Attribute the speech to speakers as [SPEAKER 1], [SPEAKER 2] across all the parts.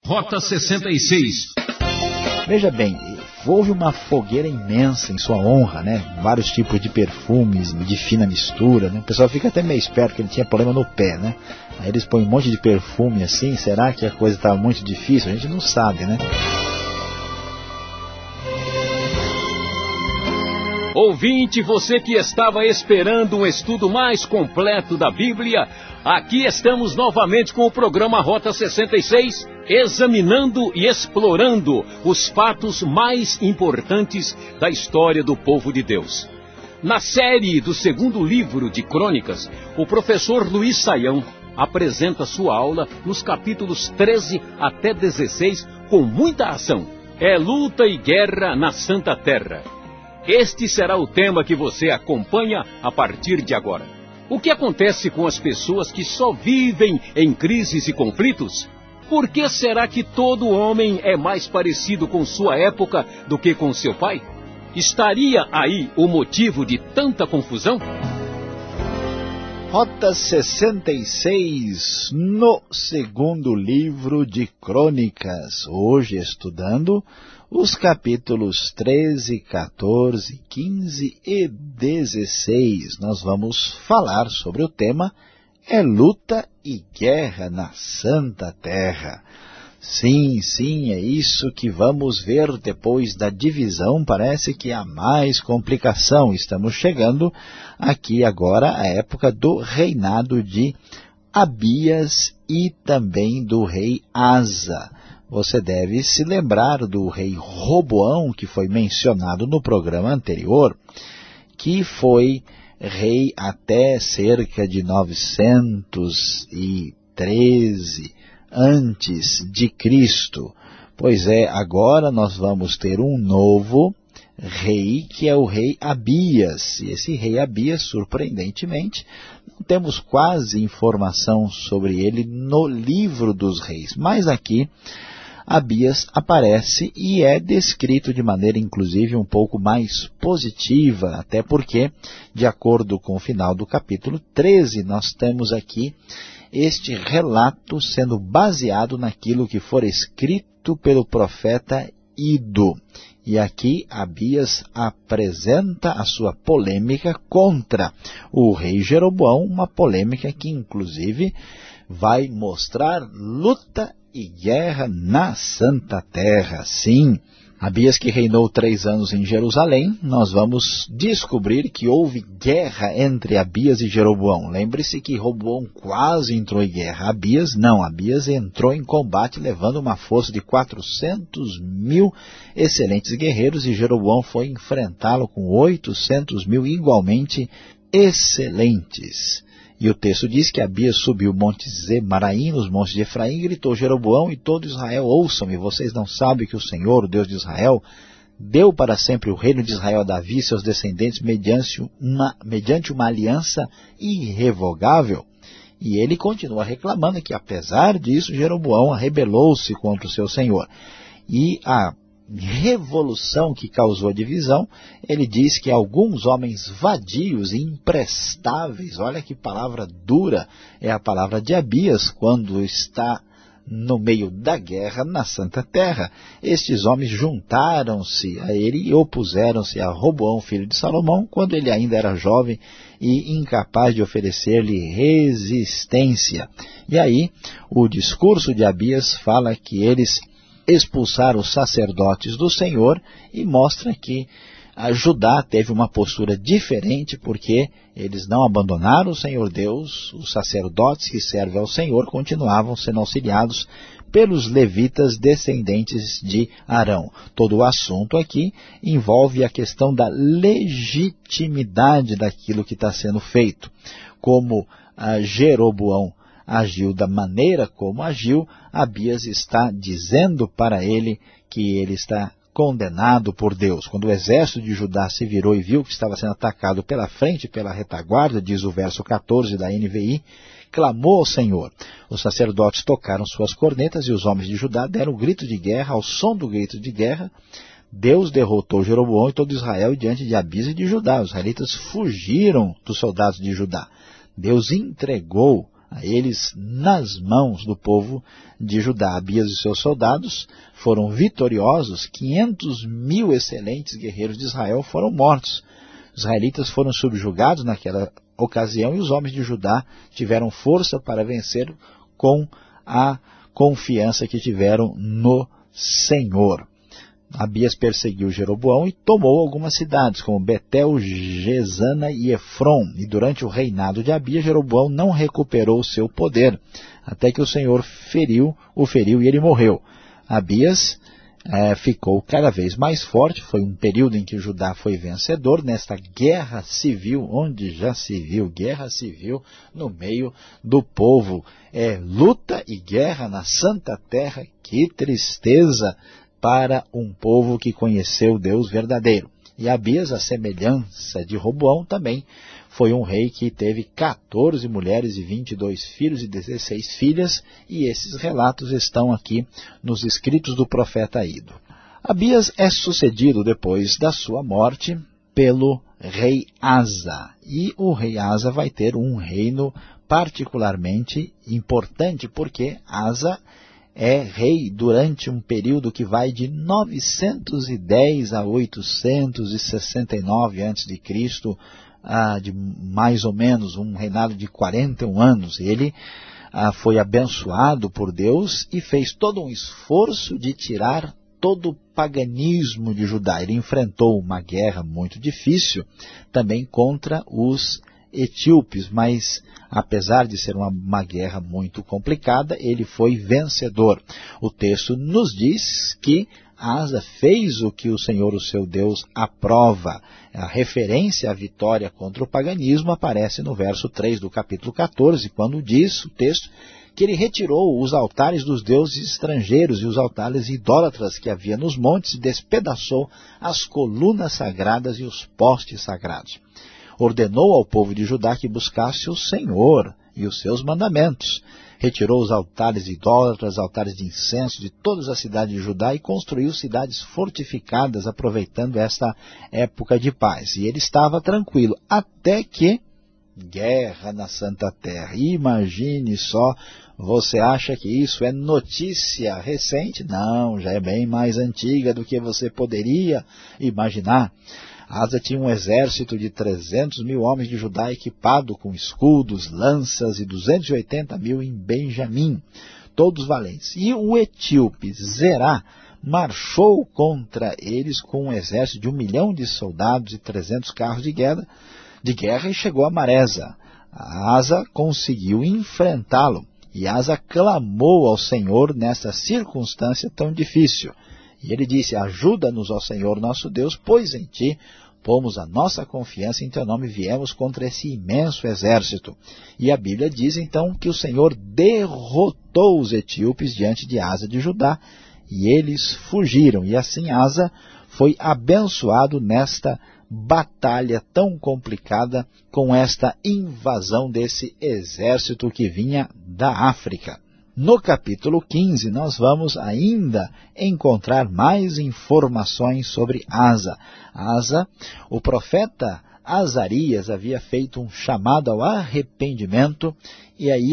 [SPEAKER 1] Rota 66.
[SPEAKER 2] Veja bem, houve uma fogueira imensa em sua honra, né? Vários tipos de perfumes, de fina mistura, né? O pessoal fica até meio esperto que ele tinha problema no pé, né? Aí eles põem um monte de perfume assim, será que a coisa estava muito difícil? A gente não sabe, né?
[SPEAKER 1] Ouvinte, você que estava esperando um estudo mais completo da Bíblia, aqui estamos novamente com o programa Rota 66, examinando e explorando os fatos mais importantes da história do povo de Deus. Na série do segundo livro de Crônicas, o professor Luiz Saião apresenta sua aula nos capítulos 13 até 16 com muita ação. É luta e guerra na Santa Terra. Este será o tema que você acompanha a partir de agora. O que acontece com as pessoas que só vivem em crises e conflitos? Por que será que todo homem é mais parecido com sua época do que com seu pai? Estaria aí o motivo de tanta confusão?
[SPEAKER 2] Rota 66, no segundo livro de Crônicas. Hoje estudando os capítulos 13, 14, 15 e 16. Nós vamos falar sobre o tema É luta e guerra na Santa Terra. Sim, é isso que vamos ver depois da divisão. Parece que há mais complicação. Estamos chegando aqui agora à época do reinado de Abias e também do rei Asa. Você deve se lembrar do rei Roboão, que foi mencionado no programa anterior, que foi rei até cerca de 913 antes de Cristo. Pois é, agora nós vamos ter um novo rei, que é o rei Abias. E esse rei Abias, surpreendentemente, não temos quase informação sobre ele no livro dos reis. Mas aqui Abias aparece e é descrito de maneira, inclusive, um pouco mais positiva, até porque, de acordo com o final do capítulo 13, nós temos aqui este relato sendo baseado naquilo que for escrito pelo profeta Ido. E aqui Abias apresenta a sua polêmica contra o rei Jeroboão, uma polêmica que, inclusive, vai mostrar luta e guerra na Santa Terra. Sim, Abias, que reinou 3 anos em Jerusalém, nós vamos descobrir que houve guerra entre Abias e Jeroboão. Lembre-se que Roboão quase entrou em guerra. Abias não, Abias entrou em combate levando uma força de 400.000 excelentes guerreiros e Jeroboão foi enfrentá-lo com 800.000 igualmente excelentes. E o texto diz que Abias subiu o monte Zemaraim, nos montes de Efraim, e gritou: Jeroboão e todo Israel, ouçam-me, vocês não sabem que o Senhor, o Deus de Israel, deu para sempre o reino de Israel a Davi e seus descendentes mediante uma aliança irrevogável? E ele continua reclamando que, apesar disso, Jeroboão rebelou-se contra o seu Senhor. E a revolução que causou a divisão, ele diz que alguns homens vadios e imprestáveis, olha que palavra dura, é a palavra de Abias quando está no meio da guerra na Santa Terra. Estes homens juntaram-se a ele e opuseram-se a Roboão, filho de Salomão, quando ele ainda era jovem e incapaz de oferecer-lhe resistência. E aí, o discurso de Abias fala que eles expulsaram os sacerdotes do Senhor e mostra que a Judá teve uma postura diferente porque eles não abandonaram o Senhor Deus, os sacerdotes que servem ao Senhor continuavam sendo auxiliados pelos levitas descendentes de Arão. Todo o assunto aqui envolve a questão da legitimidade daquilo que está sendo feito. Como Jeroboão agiu da maneira como agiu, Abias está dizendo para ele que ele está condenado por Deus. Quando o exército de Judá se virou e viu que estava sendo atacado pela frente e pela retaguarda, diz o verso 14 da NVI, clamou ao Senhor. Os sacerdotes tocaram suas cornetas e os homens de Judá deram um grito de guerra. Ao som do grito de guerra, Deus derrotou Jeroboão e todo Israel diante de Abias e de Judá. Os israelitas fugiram dos soldados de Judá. Deus entregou a eles nas mãos do povo de Judá. Abias e seus soldados foram vitoriosos, 500.000 excelentes guerreiros de Israel foram mortos. Os israelitas foram subjugados naquela ocasião e os homens de Judá tiveram força para vencer com a confiança que tiveram no Senhor. Abias perseguiu Jeroboão e tomou algumas cidades, como Betel, Gesana e Efron. E durante o reinado de Abias, Jeroboão não recuperou o seu poder, até que o Senhor o feriu e ele morreu. Abias ficou cada vez mais forte, foi um período em que Judá foi vencedor nesta guerra civil, onde já se viu guerra civil no meio do povo. Luta e guerra na Santa Terra, que tristeza para um povo que conheceu Deus verdadeiro. E Abias, a semelhança de Roboão, também foi um rei que teve 14 mulheres e 22 filhos e 16 filhas, e esses relatos estão aqui nos escritos do profeta Ido. Abias é sucedido depois da sua morte pelo rei Asa, e o rei Asa vai ter um reino particularmente importante, porque Asa é rei durante um período que vai de 910 a 869 a.C., de mais ou menos um reinado de 41 anos. Ele foi abençoado por Deus e fez todo um esforço de tirar todo o paganismo de Judá. Ele enfrentou uma guerra muito difícil também contra os etíopes, mas apesar de ser uma guerra muito complicada, ele foi vencedor. O texto nos diz que Asa fez o que o Senhor, o seu Deus, aprova. A referência à vitória contra o paganismo aparece no verso 3 do capítulo 14, quando diz o texto que ele retirou os altares dos deuses estrangeiros e os altares idólatras que havia nos montes e despedaçou as colunas sagradas e os postes sagrados. Ordenou ao povo de Judá que buscasse o Senhor e os seus mandamentos. Retirou os altares idólatras, altares de incenso de todas as cidades de Judá e construiu cidades fortificadas, aproveitando esta época de paz. E ele estava tranquilo, até que guerra na Santa Terra. Imagine só, você acha que isso é notícia recente? Não, já é bem mais antiga do que você poderia imaginar. Asa tinha um exército de 300.000 homens de Judá equipado com escudos, lanças e 280.000 em Benjamim, todos valentes. E o etíope Zerá marchou contra eles com um exército de 1 milhão de soldados e 300 carros de guerra e chegou a Maresa. Asa conseguiu enfrentá-lo e Asa clamou ao Senhor nessa circunstância tão difícil. E ele disse: ajuda-nos, ó Senhor nosso Deus, pois em ti pomos a nossa confiança, em teu nome viemos contra esse imenso exército. E a Bíblia diz então que o Senhor derrotou os etíopes diante de Asa de Judá, e eles fugiram. E assim Asa foi abençoado nesta batalha tão complicada com esta invasão desse exército que vinha da África. No capítulo 15, nós vamos ainda encontrar mais informações sobre Asa. Asa, o profeta Azarias havia feito um chamado ao arrependimento e aí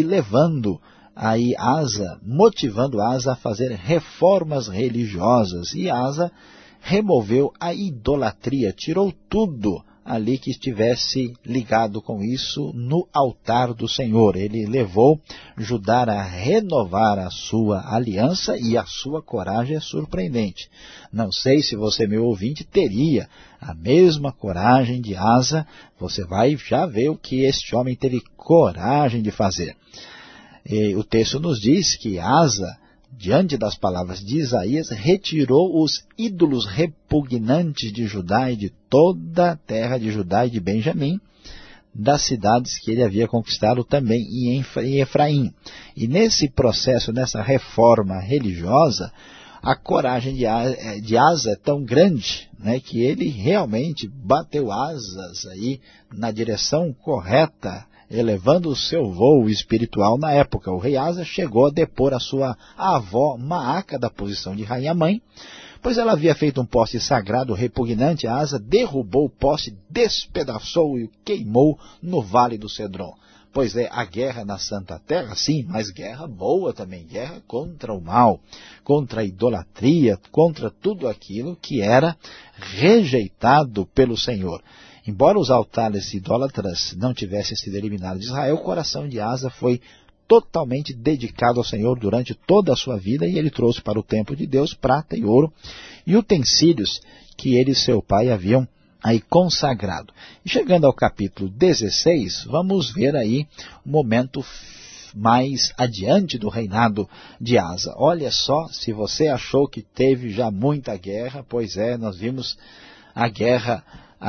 [SPEAKER 2] motivando Asa a fazer reformas religiosas. E Asa removeu a idolatria, tirou tudo ali que estivesse ligado com isso no altar do Senhor. Ele levou Judá a renovar a sua aliança e a sua coragem é surpreendente. Não sei se você, meu ouvinte, teria a mesma coragem de Asa. Você vai já ver o que este homem teve coragem de fazer. E o texto nos diz que Asa, diante das palavras de Isaías, retirou os ídolos repugnantes de Judá e de toda a terra de Judá e de Benjamim, das cidades que ele havia conquistado também em Efraim. E nesse processo, nessa reforma religiosa, a coragem de Asa é tão grande, né, que ele realmente bateu asas aí na direção correta, elevando o seu voo espiritual na época. O rei Asa chegou a depor a sua avó Maaca da posição de rainha-mãe, pois ela havia feito um poste sagrado repugnante. Asa derrubou o poste, despedaçou e o queimou no vale do Cedron. Pois é, a guerra na Santa Terra, sim, mas guerra boa também, guerra contra o mal, contra a idolatria, contra tudo aquilo que era rejeitado pelo Senhor. Embora os altares idólatras não tivessem sido eliminados de Israel, o coração de Asa foi totalmente dedicado ao Senhor durante toda a sua vida, e ele trouxe para o templo de Deus prata e ouro e utensílios que ele e seu pai haviam aí consagrado. E chegando ao capítulo 16, vamos ver aí um momento mais adiante do reinado de Asa. Olha só, se você achou que teve já muita guerra, pois é, nós vimos a guerra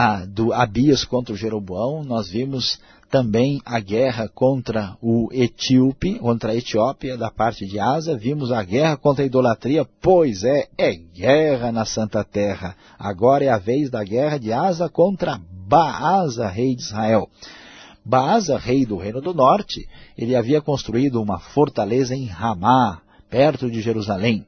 [SPEAKER 2] do Abias contra o Jeroboão, nós vimos também a guerra contra contra a Etiópia da parte de Asa, vimos a guerra contra a idolatria, pois é guerra na Santa Terra. Agora é a vez da guerra de Asa contra Baasa, rei de Israel. Baasa, rei do Reino do Norte, ele havia construído uma fortaleza em Ramá, perto de Jerusalém,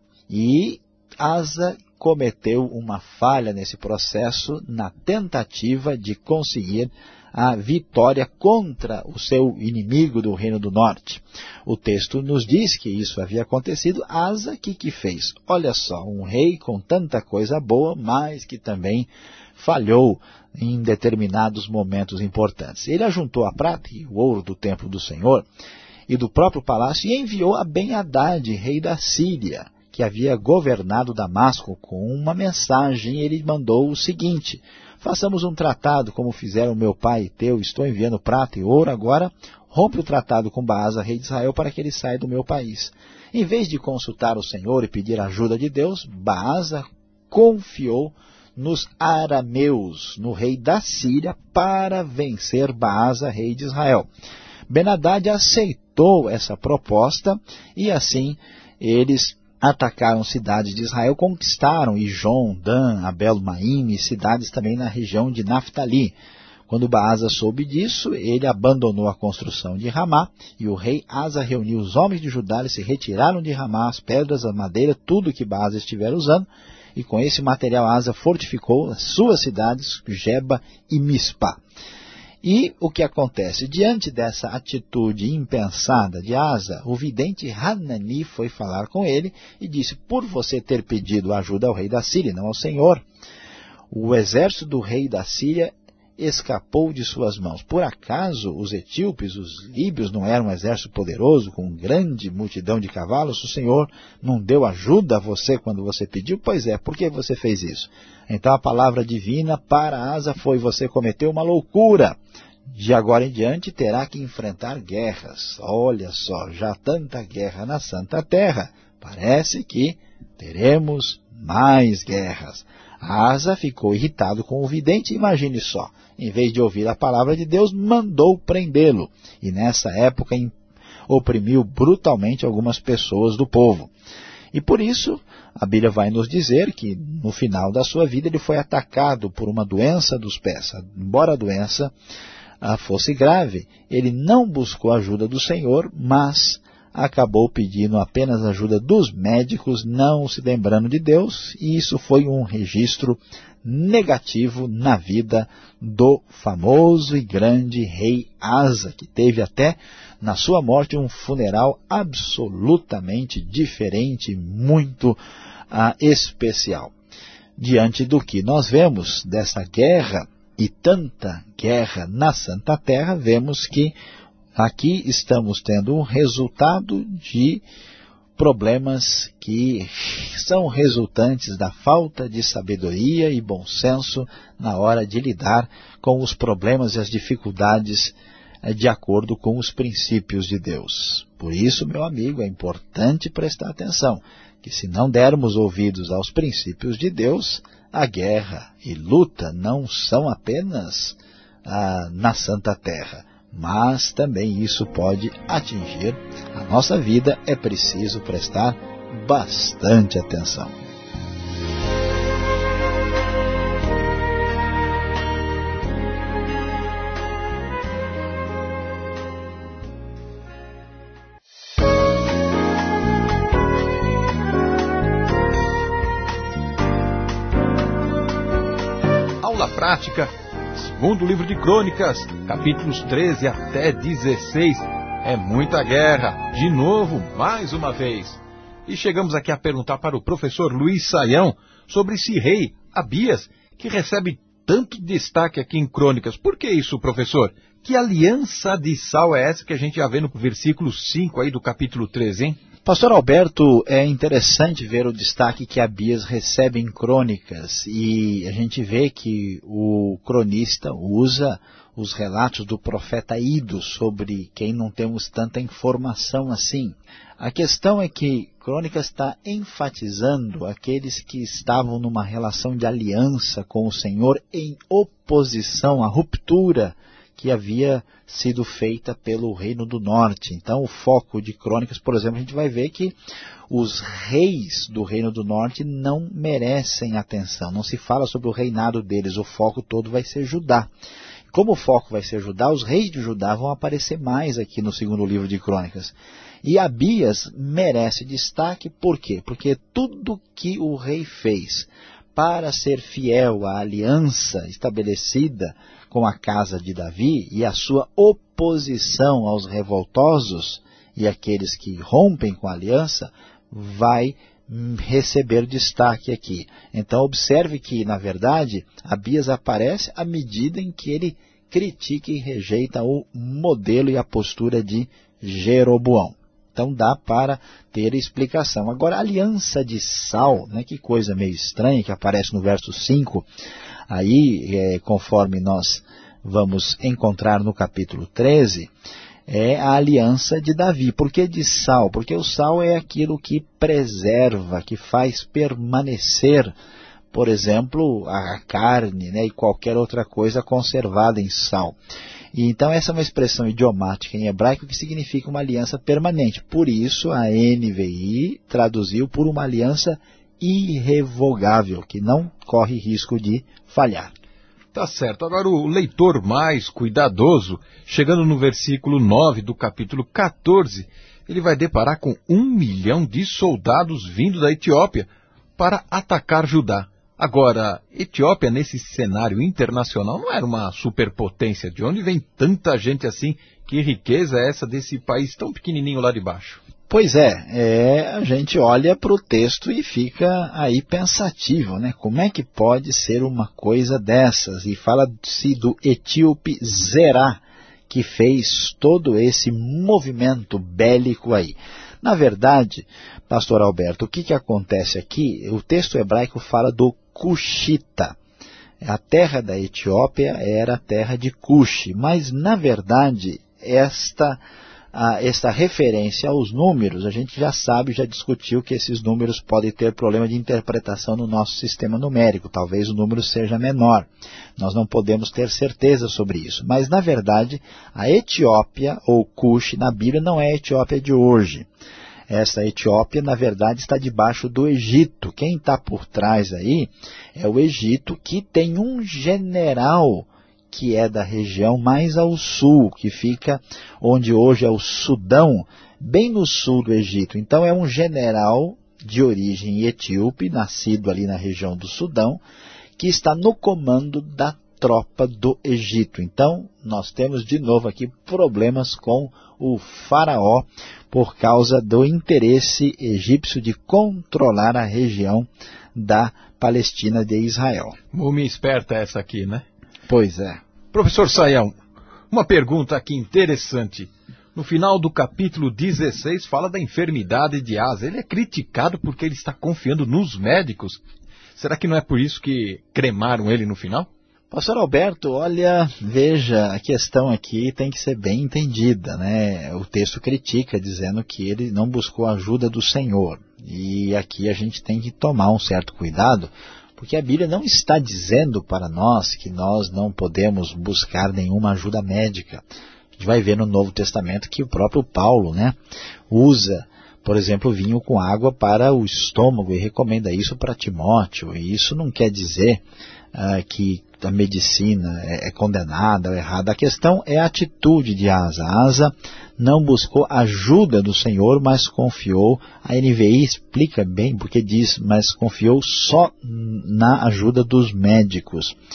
[SPEAKER 2] e Asa cometeu uma falha nesse processo na tentativa de conseguir a vitória contra o seu inimigo do Reino do Norte. O texto nos diz que isso havia acontecido. Asa, que fez? Olha só, um rei com tanta coisa boa, mas que também falhou em determinados momentos importantes. Ele ajuntou a prata e o ouro do templo do Senhor e do próprio palácio e enviou a Ben-Hadad, rei da Síria, que havia governado Damasco, com uma mensagem. Ele mandou o seguinte: façamos um tratado como fizeram meu pai e teu, estou enviando prata e ouro, agora rompe o tratado com Baasa, rei de Israel, para que ele saia do meu país. Em vez de consultar o Senhor e pedir a ajuda de Deus, Baasa confiou nos arameus, no rei da Síria, para vencer Baasa, rei de Israel. Ben-Hadad aceitou essa proposta e assim eles atacaram cidades de Israel, conquistaram Ijon, Dan, Abel-Maim e cidades também na região de Naftali. Quando Baasa soube disso, ele abandonou a construção de Ramá, e o rei Asa reuniu os homens de Judá, eles se retiraram de Ramá, as pedras, a madeira, tudo que Baasa estiver usando, e com esse material Asa fortificou as suas cidades, Geba e Mispa. E o que acontece? Diante dessa atitude impensada de Asa, o vidente Hanani foi falar com ele e disse: por você ter pedido ajuda ao rei da Síria, não ao Senhor, o exército do rei da Síria escapou de suas mãos. Por acaso os etíopes, os líbios, não eram um exército poderoso, com grande multidão de cavalos? O Senhor não deu ajuda a você quando você pediu? Pois é, por que você fez isso? Então a palavra divina para Asa foi: você cometeu uma loucura. De agora em diante terá que enfrentar guerras. Olha só, já tanta guerra na Santa Terra, parece que teremos mais guerras. Asa ficou irritado com o vidente, imagine só, em vez de ouvir a palavra de Deus, mandou prendê-lo, e nessa época oprimiu brutalmente algumas pessoas do povo. E por isso, a Bíblia vai nos dizer que no final da sua vida ele foi atacado por uma doença dos pés. Embora a doença fosse grave, ele não buscou a ajuda do Senhor, mas acabou pedindo apenas a ajuda dos médicos, não se lembrando de Deus, e isso foi um registro negativo na vida do famoso e grande rei Asa, que teve até na sua morte um funeral absolutamente diferente, muito especial. Diante do que nós vemos dessa guerra e tanta guerra na Santa Terra, vemos que aqui estamos tendo um resultado de problemas que são resultantes da falta de sabedoria e bom senso na hora de lidar com os problemas e as dificuldades de acordo com os princípios de Deus. Por isso, meu amigo, é importante prestar atenção, que se não dermos ouvidos aos princípios de Deus, a guerra e luta não são apenas na Santa Terra, mas também isso pode atingir a nossa vida. É preciso prestar bastante atenção.
[SPEAKER 1] Aula prática,
[SPEAKER 3] segundo livro de Crônicas, capítulos 13 até 16. É muita guerra, de novo, mais uma vez. E chegamos aqui a perguntar para o professor Luiz Saião sobre esse rei Abias, que recebe tanto destaque aqui em Crônicas. Por que isso, professor? Que aliança de sal é essa que a gente já vê no versículo 5 aí do capítulo 13, hein?
[SPEAKER 2] Pastor Alberto, é interessante ver o destaque que Abias recebe em Crônicas, e a gente vê que o cronista usa os relatos do profeta Ido, sobre quem não temos tanta informação assim. A questão é que Crônicas está enfatizando aqueles que estavam numa relação de aliança com o Senhor em oposição à ruptura que havia sido feita pelo Reino do Norte. Então, o foco de Crônicas, por exemplo, a gente vai ver que os reis do Reino do Norte não merecem atenção. Não se fala sobre o reinado deles, o foco todo vai ser Judá. Como o foco vai ser Judá, os reis de Judá vão aparecer mais aqui no segundo livro de Crônicas. E Abias merece destaque, por quê? Porque tudo que o rei fez para ser fiel à aliança estabelecida com a casa de Davi e a sua oposição aos revoltosos e aqueles que rompem com a aliança, vai receber destaque aqui. Então observe que, na verdade, Abias aparece à medida em que ele critica e rejeita o modelo e a postura de Jeroboão. Então dá para ter explicação. Agora, a aliança de sal, né, que coisa meio estranha, que aparece no verso 5, aí, conforme nós vamos encontrar no capítulo 13, é a aliança de Davi. Por que de sal? Porque o sal é aquilo que preserva, que faz permanecer, por exemplo, a carne, né, e qualquer outra coisa conservada em sal. E então essa é uma expressão idiomática em hebraico que significa uma aliança permanente. Por isso a NVI traduziu por uma aliança irrevogável, que não corre risco de falhar.
[SPEAKER 3] Tá certo. Agora o leitor mais cuidadoso, chegando no versículo 9 do capítulo 14, ele vai deparar com 1 milhão de soldados vindo da Etiópia para atacar Judá. Agora, Etiópia nesse cenário internacional não era uma superpotência. De onde vem tanta gente assim? Que riqueza é essa desse país tão pequenininho lá de baixo?
[SPEAKER 2] Pois é, a gente olha para o texto e fica aí pensativo, né? Como é que pode ser uma coisa dessas? E fala-se do etíope Zerá, que fez todo esse movimento bélico aí. Na verdade, pastor Alberto, o que acontece aqui? O texto hebraico fala do Cushita. A terra da Etiópia era a terra de Cush, mas na verdade esta referência aos números, a gente já sabe, já discutiu que esses números podem ter problema de interpretação no nosso sistema numérico, talvez o número seja menor, nós não podemos ter certeza sobre isso, mas na verdade a Etiópia ou Cush na Bíblia não é a Etiópia de hoje. Essa Etiópia, na verdade, está debaixo do Egito. Quem está por trás aí é o Egito, que tem um general que é da região mais ao sul, que fica onde hoje é o Sudão, bem no sul do Egito. Então é um general de origem etíope, nascido ali na região do Sudão, que está no comando da tropa do Egito. Então nós temos de novo aqui problemas com o faraó por causa do interesse egípcio de controlar a região da Palestina de Israel.
[SPEAKER 3] Múmia esperta essa aqui, né?
[SPEAKER 2] Pois é.
[SPEAKER 3] Professor Saião, uma pergunta aqui interessante. No final do capítulo 16 fala da enfermidade de Asa. Ele é criticado porque ele está confiando nos médicos. Será que não é por isso que cremaram ele no final?
[SPEAKER 2] Pastor Alberto, olha, veja, a questão aqui tem que ser bem entendida, né? O texto critica, dizendo que ele não buscou a ajuda do Senhor. E aqui a gente tem que tomar um certo cuidado, porque a Bíblia não está dizendo para nós que nós não podemos buscar nenhuma ajuda médica. A gente vai ver no Novo Testamento que o próprio Paulo, né, usa, por exemplo, vinho com água para o estômago e recomenda isso para Timóteo. E isso não quer dizer que a medicina é condenada ou errada. A questão é a atitude de Asa. Asa não buscou ajuda do Senhor, mas confiou. A NVI explica bem porque diz, mas confiou só na ajuda dos médicos.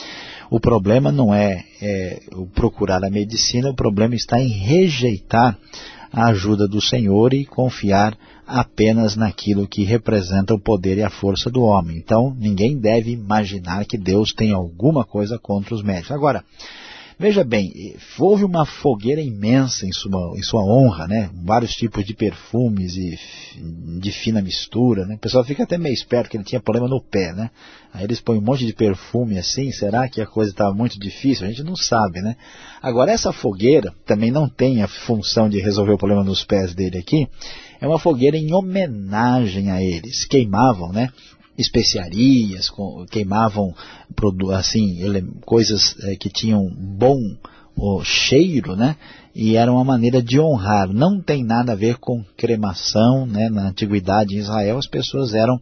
[SPEAKER 2] O problema não é o procurar a medicina, o problema está em rejeitar a ajuda do Senhor e confiar apenas naquilo que representa o poder e a força do homem. Então, ninguém deve imaginar que Deus tem alguma coisa contra os médicos. Agora, veja bem, houve uma fogueira imensa em sua honra, né? Vários tipos de perfumes e de fina mistura, né? O pessoal fica até meio esperto que ele tinha problema no pé, né? Aí eles põem um monte de perfume assim, será que a coisa estava muito difícil? A gente não sabe, né? Agora, essa fogueira também não tem a função de resolver o problema nos pés dele aqui, é uma fogueira em homenagem a eles, queimavam, né? Especiarias, queimavam assim, coisas que tinham bom cheiro, né? E era uma maneira de honrar. Não tem nada a ver com cremação, né? Na antiguidade em Israel as pessoas eram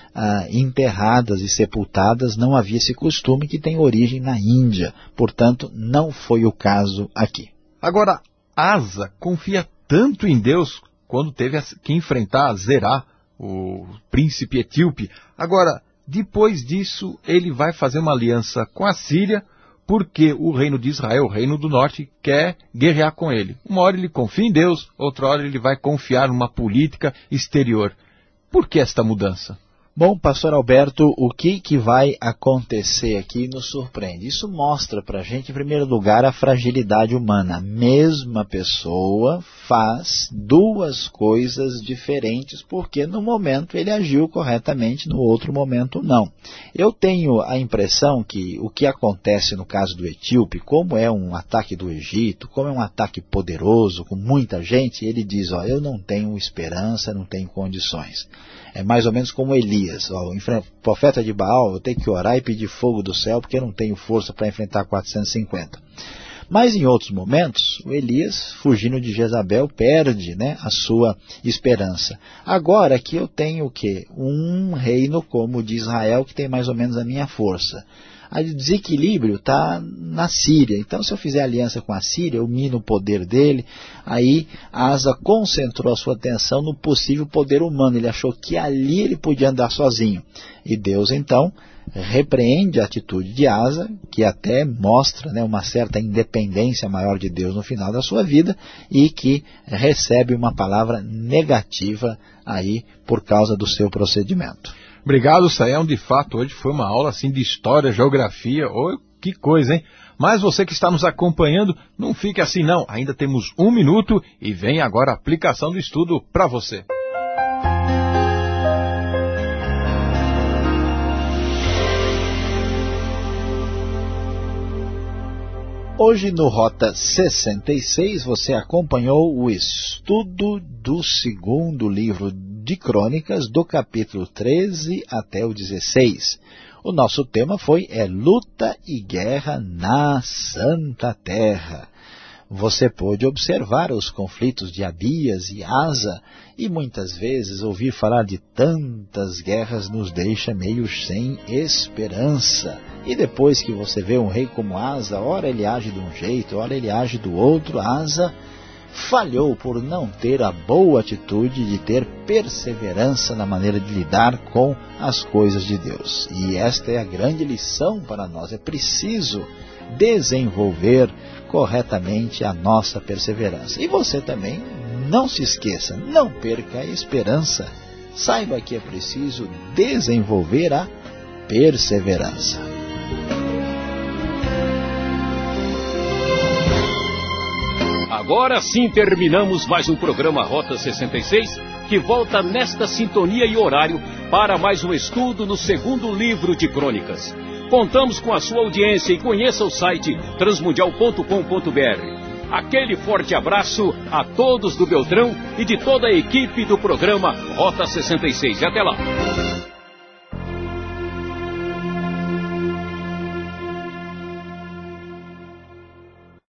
[SPEAKER 2] enterradas e sepultadas, não havia esse costume que tem origem na Índia. Portanto, não foi o caso aqui.
[SPEAKER 3] Agora, Asa confia tanto em Deus quando teve que enfrentar Zerá, o príncipe etíope. Agora, depois disso, ele vai fazer uma aliança com a Síria, porque o reino de Israel, o reino do norte, quer guerrear com ele. Uma hora ele confia em Deus, outra hora ele vai confiar numa política exterior. Por que esta mudança?
[SPEAKER 2] Bom, pastor Alberto, o que vai acontecer aqui nos surpreende. Isso mostra para a gente, em primeiro lugar, a fragilidade humana. A mesma pessoa faz duas coisas diferentes, porque no momento ele agiu corretamente, no outro momento não. Eu tenho a impressão que o que acontece no caso do etíope, como é um ataque do Egito, como é um ataque poderoso, com muita gente, ele diz, eu não tenho esperança, não tenho condições. É mais ou menos como Elias, o profeta de Baal, eu tenho que orar e pedir fogo do céu porque eu não tenho força para enfrentar 450. Mas em outros momentos, o Elias, fugindo de Jezabel, perde, né, a sua esperança. Agora aqui eu tenho o quê? Um reino como o de Israel que tem mais ou menos a minha força. O desequilíbrio está na Síria. Então, se eu fizer aliança com a Síria, eu mino o poder dele. Aí, Asa concentrou a sua atenção no possível poder humano. Ele achou que ali ele podia andar sozinho. E Deus, então, repreende a atitude de Asa, que até mostra, né, uma certa independência maior de Deus no final da sua vida, e que recebe uma palavra negativa aí por causa do seu procedimento.
[SPEAKER 3] Obrigado, Sayão. De fato, hoje foi uma aula assim de história, geografia. Que coisa, hein? Mas você que está nos acompanhando, não fique assim não. Ainda temos 1 minuto e vem agora a aplicação do estudo para você.
[SPEAKER 2] Hoje no Rota 66 você acompanhou o estudo do segundo livro de Crônicas, do capítulo 13 até o 16. O nosso tema foi luta e guerra na Santa Terra. Você pôde observar os conflitos de Abias e Asa, e muitas vezes ouvir falar de tantas guerras nos deixa meio sem esperança. E depois que você vê um rei como Asa, ora ele age de um jeito, ora ele age do outro, Asa falhou por não ter a boa atitude de ter perseverança na maneira de lidar com as coisas de Deus. E esta é a grande lição para nós. É preciso desenvolver corretamente a nossa perseverança. E você também, não se esqueça, não perca a esperança. Saiba que é preciso desenvolver a perseverança.
[SPEAKER 1] Agora sim terminamos mais um programa Rota 66, que volta nesta sintonia e horário para mais um estudo no segundo livro de Crônicas. Contamos com a sua audiência e conheça o site transmundial.com.br. Aquele forte abraço a todos do Beltrão e de toda a equipe do programa Rota 66. E até lá!